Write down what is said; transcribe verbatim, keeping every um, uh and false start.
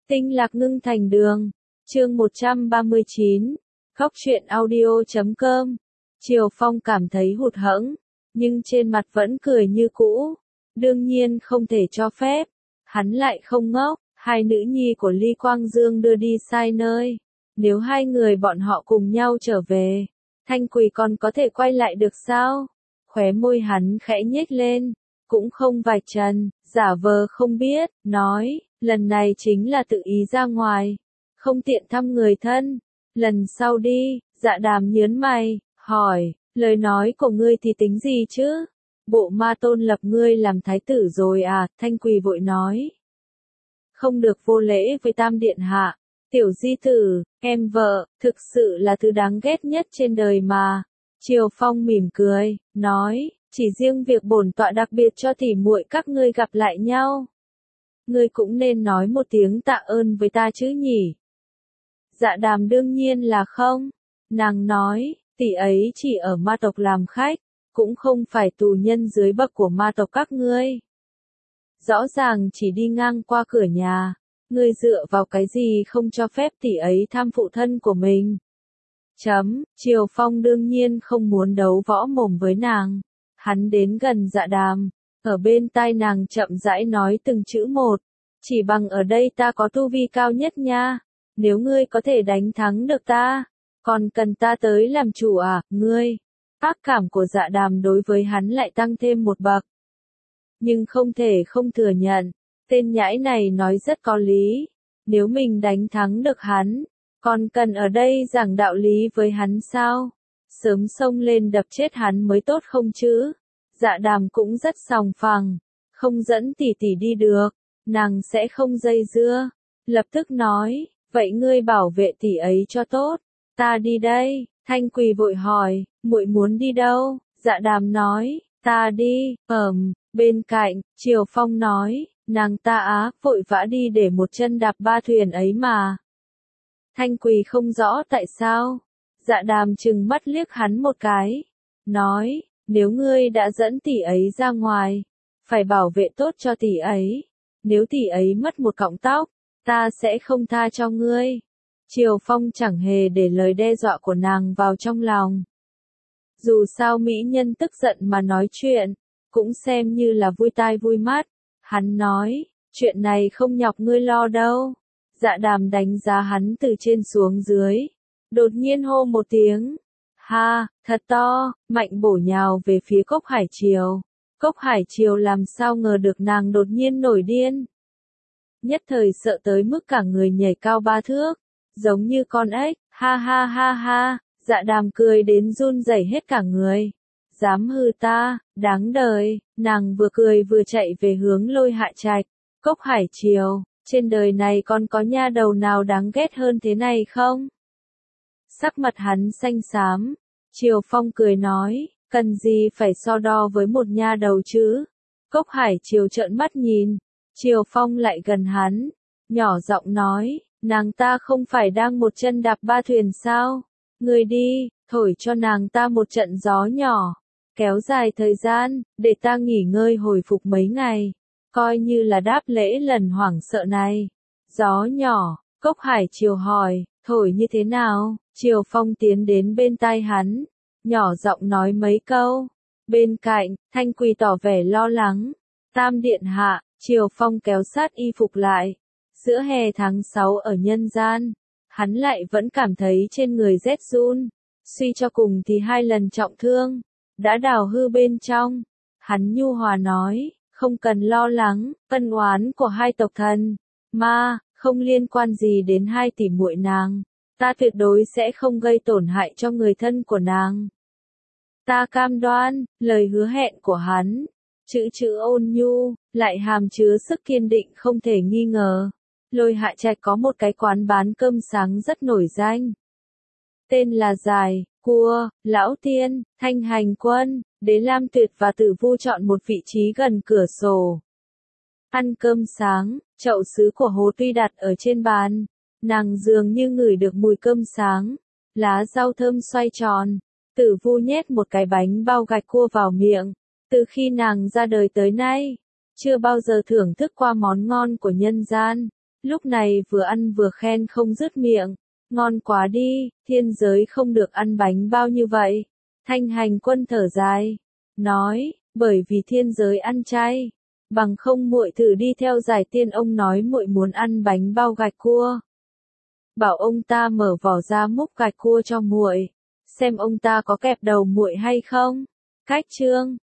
Tinh lạc ngưng thành đường. Chương một trăm ba mươi chín. Góc truyện audio chấm com. Triều Phong cảm thấy hụt hẫng, nhưng trên mặt vẫn cười như cũ. Đương nhiên không thể cho phép. Hắn lại không ngốc, hai nữ nhi của Ly Quang Dương đưa đi sai nơi. Nếu hai người bọn họ cùng nhau trở về, Thanh Quỳ còn có thể quay lại được sao? Khóe môi hắn khẽ nhếch lên, cũng không vạch trần, giả vờ không biết, nói, lần này chính là tự ý ra ngoài, không tiện thăm người thân. Lần sau đi. Dạ Đàm nhớn mày, hỏi, lời nói của ngươi thì tính gì chứ? Bộ ma tôn lập ngươi làm thái tử rồi à? Thanh Quỳ vội nói. Không được vô lễ với Tam Điện Hạ. Tiểu di tử, em vợ, thực sự là thứ đáng ghét nhất trên đời mà. Triều Phong mỉm cười, nói, chỉ riêng việc bổn tọa đặc biệt cho tỉ muội các ngươi gặp lại nhau. Ngươi cũng nên nói một tiếng tạ ơn với ta chứ nhỉ? Dạ Đàm đương nhiên là không. Nàng nói, tỷ ấy chỉ ở ma tộc làm khách, cũng không phải tù nhân dưới bậc của ma tộc các ngươi. Rõ ràng chỉ đi ngang qua cửa nhà, ngươi dựa vào cái gì không cho phép tỷ ấy thăm phụ thân của mình? Chấm, Triều Phong đương nhiên không muốn đấu võ mồm với nàng. Hắn đến gần Dạ Đàm, ở bên tai nàng chậm rãi nói từng chữ một. Chỉ bằng ở đây ta có tu vi cao nhất nha. Nếu ngươi có thể đánh thắng được ta, còn cần ta tới làm chủ à, ngươi? Ác cảm của Dạ Đàm đối với hắn lại tăng thêm một bậc. Nhưng không thể không thừa nhận, tên nhãi này nói rất có lý. Nếu mình đánh thắng được hắn, còn cần ở đây giảng đạo lý với hắn sao? Sớm xông lên đập chết hắn mới tốt không chứ? Dạ Đàm cũng rất sòng phẳng, không dẫn tỷ tỷ đi được, nàng sẽ không dây dưa. Lập tức nói, vậy ngươi bảo vệ tỷ ấy cho tốt, ta đi đây. Thanh Quỳ vội hỏi, muội muốn đi đâu? Dạ Đàm nói, ta đi, ừm, bên cạnh, Triều Phong nói, nàng ta á, vội vã đi để một chân đạp ba thuyền ấy mà. Thanh Quỳ không rõ tại sao. Dạ Đàm trừng mắt liếc hắn một cái, nói, nếu ngươi đã dẫn tỷ ấy ra ngoài, phải bảo vệ tốt cho tỷ ấy. Nếu tỷ ấy mất một cọng tóc, ta sẽ không tha cho ngươi. Triều Phong chẳng hề để lời đe dọa của nàng vào trong lòng. Dù sao mỹ nhân tức giận mà nói chuyện, cũng xem như là vui tai vui mắt. Hắn nói, chuyện này không nhọc ngươi lo đâu. Dạ Đàm đánh giá hắn từ trên xuống dưới, đột nhiên hô một tiếng, ha, thật to, mạnh bổ nhào về phía Cốc Hải Triều. Cốc Hải Triều làm sao ngờ được nàng đột nhiên nổi điên. Nhất thời sợ tới mức cả người nhảy cao ba thước, giống như con ếch, ha ha ha ha. Dạ Đàm cười đến run rẩy hết cả người. Dám hư ta, đáng đời. Nàng vừa cười vừa chạy về hướng Lôi Hạ Trạch. Cốc Hải Triều, trên đời này còn có nha đầu nào đáng ghét hơn thế này không? Sắc mặt hắn xanh xám. Triều Phong cười nói, cần gì phải so đo với một nha đầu chứ? Cốc Hải Triều trợn mắt nhìn. Triều Phong lại gần hắn, nhỏ giọng nói, nàng ta không phải đang một chân đạp ba thuyền sao? Ngươi đi, thổi cho nàng ta một trận gió nhỏ, kéo dài thời gian, để ta nghỉ ngơi hồi phục mấy ngày, coi như là đáp lễ lần hoảng sợ này. Gió nhỏ, Cốc Hải Triều hỏi, thổi như thế nào? Triều Phong tiến đến bên tai hắn, nhỏ giọng nói mấy câu. Bên cạnh, Thanh Quỳ tỏ vẻ lo lắng. Tam Điện Hạ, Triều Phong kéo sát y phục lại. Giữa hè tháng sáu ở nhân gian, hắn lại vẫn cảm thấy trên người rét run. Suy cho cùng thì hai lần trọng thương, đã đào hư bên trong. Hắn nhu hòa nói, không cần lo lắng, ân oán của hai tộc thần, ma, không liên quan gì đến hai tỷ muội nàng. Ta tuyệt đối sẽ không gây tổn hại cho người thân của nàng. Ta cam đoan. Lời hứa hẹn của hắn, chữ chữ ôn nhu, lại hàm chứa sức kiên định không thể nghi ngờ. Lôi Hạ Trạch có một cái quán bán cơm sáng rất nổi danh. Tên là Dài, Cua, Lão Tiên, Thanh Hành Quân. Đế Lam Tuyệt và Tử Vu chọn một vị trí gần cửa sổ. Ăn cơm sáng, chậu sứ của Hồ Tuy đặt ở trên bàn. Nàng dường như ngửi được mùi cơm sáng, lá rau thơm xoay tròn. Tử Vu nhét một cái bánh bao gạch cua vào miệng. Từ khi nàng ra đời tới nay, chưa bao giờ thưởng thức qua món ngon của nhân gian. lúc này vừa ăn vừa khen không dứt miệng, ngon quá đi, thiên giới không được ăn bánh bao như vậy. Thanh Hành Quân thở dài, nói, bởi vì thiên giới ăn chay, bằng không muội thử đi theo Giải Tiên ông nói muội muốn ăn bánh bao gạch cua. Bảo ông ta mở vỏ ra múc gạch cua cho muội, xem ông ta có kẹp đầu muội hay không. Cách chương